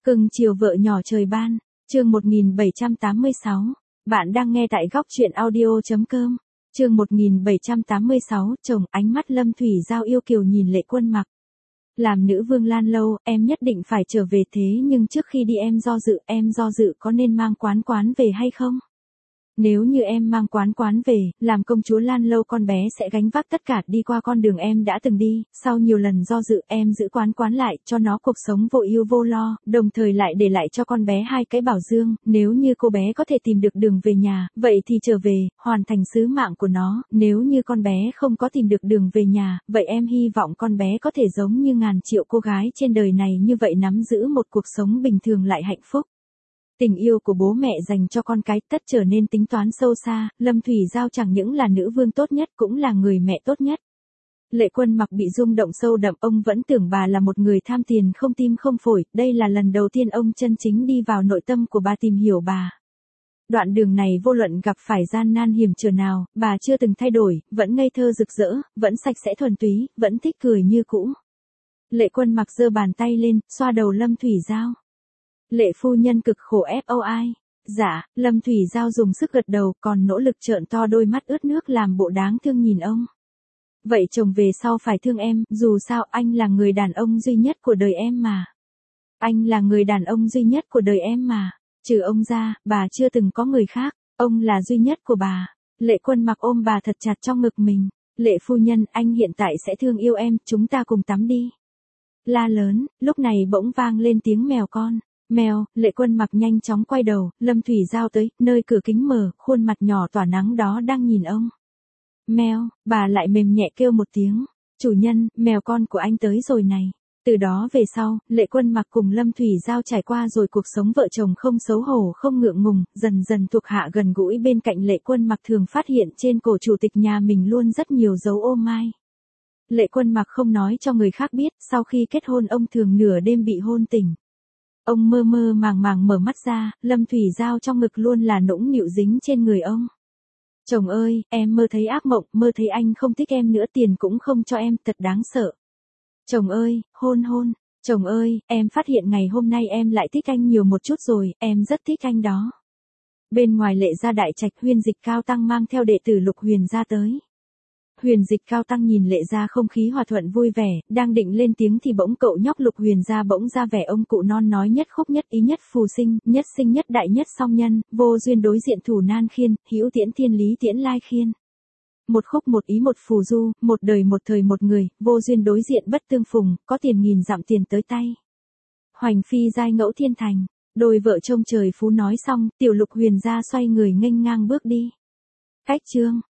Cưng chiều vợ nhỏ trời ban, chương 1786. Bạn đang nghe tại góc truyện audio.com. Chương 1786, chồng ánh mắt Lâm Thủy Giao yêu kiều nhìn Lệ Quân Mặc. Làm nữ vương Lan Lâu, em nhất định phải trở về thế nhưng trước khi đi em do dự có nên mang quán về hay không? Nếu như em mang quán về, làm công chúa Lan Lâu con bé sẽ gánh vác tất cả đi qua con đường em đã từng đi, sau nhiều lần do dự em giữ quán lại cho nó cuộc sống vô ưu vô lo, đồng thời lại để lại cho con bé hai cái bảo dương, nếu như cô bé có thể tìm được đường về nhà, vậy thì trở về, hoàn thành sứ mạng của nó, nếu như con bé không có tìm được đường về nhà, vậy em hy vọng con bé có thể giống như ngàn triệu cô gái trên đời này như vậy nắm giữ một cuộc sống bình thường lại hạnh phúc. Tình yêu của bố mẹ dành cho con cái tất trở nên tính toán sâu xa, Lâm Thủy Giao chẳng những là nữ vương tốt nhất cũng là người mẹ tốt nhất. Lệ Quân Mặc bị rung động sâu đậm, ông vẫn tưởng bà là một người tham tiền không tim không phổi, đây là lần đầu tiên ông chân chính đi vào nội tâm của bà tìm hiểu bà. Đoạn đường này vô luận gặp phải gian nan hiểm trở nào, bà chưa từng thay đổi, vẫn ngây thơ rực rỡ, vẫn sạch sẽ thuần túy, vẫn thích cười như cũ. Lệ Quân Mặc giơ bàn tay lên, xoa đầu Lâm Thủy Giao. Lệ phu nhân cực khổ FOI. Dạ, Lâm Thủy Giao dùng sức gật đầu còn nỗ lực trợn to đôi mắt ướt nước làm bộ đáng thương nhìn ông. Vậy chồng về sau phải thương em, dù sao anh là người đàn ông duy nhất của đời em mà. Anh là người đàn ông duy nhất của đời em mà. Trừ ông ra, bà chưa từng có người khác, ông là duy nhất của bà. Lệ Quân Mặc ôm bà thật chặt trong ngực mình. Lệ phu nhân, anh hiện tại sẽ thương yêu em, chúng ta cùng tắm đi. La lớn, lúc này bỗng vang lên tiếng mèo con. Mèo, Lệ Quân Mặc nhanh chóng quay đầu, Lâm Thủy Giao tới, nơi cửa kính mở, khuôn mặt nhỏ tỏa nắng đó đang nhìn ông. Mèo, bà lại mềm nhẹ kêu một tiếng. Chủ nhân, mèo con của anh tới rồi này. Từ đó về sau, Lệ Quân Mặc cùng Lâm Thủy Giao trải qua rồi cuộc sống vợ chồng không xấu hổ không ngượng ngùng, dần dần thuộc hạ gần gũi bên cạnh Lệ Quân Mặc thường phát hiện trên cổ chủ tịch nhà mình luôn rất nhiều dấu ô mai. Lệ Quân Mặc không nói cho người khác biết, sau khi kết hôn ông thường nửa đêm bị hôn tỉnh. Ông mơ mơ màng màng mở mắt ra, Lâm Thủy Giao trong ngực luôn là nũng nịu dính trên người ông. Chồng ơi, em mơ thấy ác mộng, mơ thấy anh không thích em nữa, tiền cũng không cho em, thật đáng sợ. Chồng ơi, hôn. Chồng ơi, em phát hiện ngày hôm nay em lại thích anh nhiều một chút rồi, em rất thích anh đó. Bên ngoài Lệ gia đại trạch, Huyền Dịch Cao Tăng mang theo đệ tử Lục Huyền gia tới. Huyền Dịch Cao Tăng nhìn Lệ gia không khí hòa thuận vui vẻ, đang định lên tiếng thì bỗng cậu nhóc Lục Huyền gia bỗng ra vẻ ông cụ non nói nhất khúc nhất ý nhất phù sinh, nhất sinh nhất đại nhất song nhân, vô duyên đối diện thủ nan khiên, hữu tiễn thiên lý tiễn lai khiên. Một khúc một ý một phù du, một đời một thời một người, vô duyên đối diện bất tương phùng, có tiền nghìn dặm tiền tới tay. Hoành phi giai ngẫu thiên thành, đôi vợ chồng trời phú nói xong, tiểu Lục Huyền gia xoay người nghênh ngang bước đi. Cách chương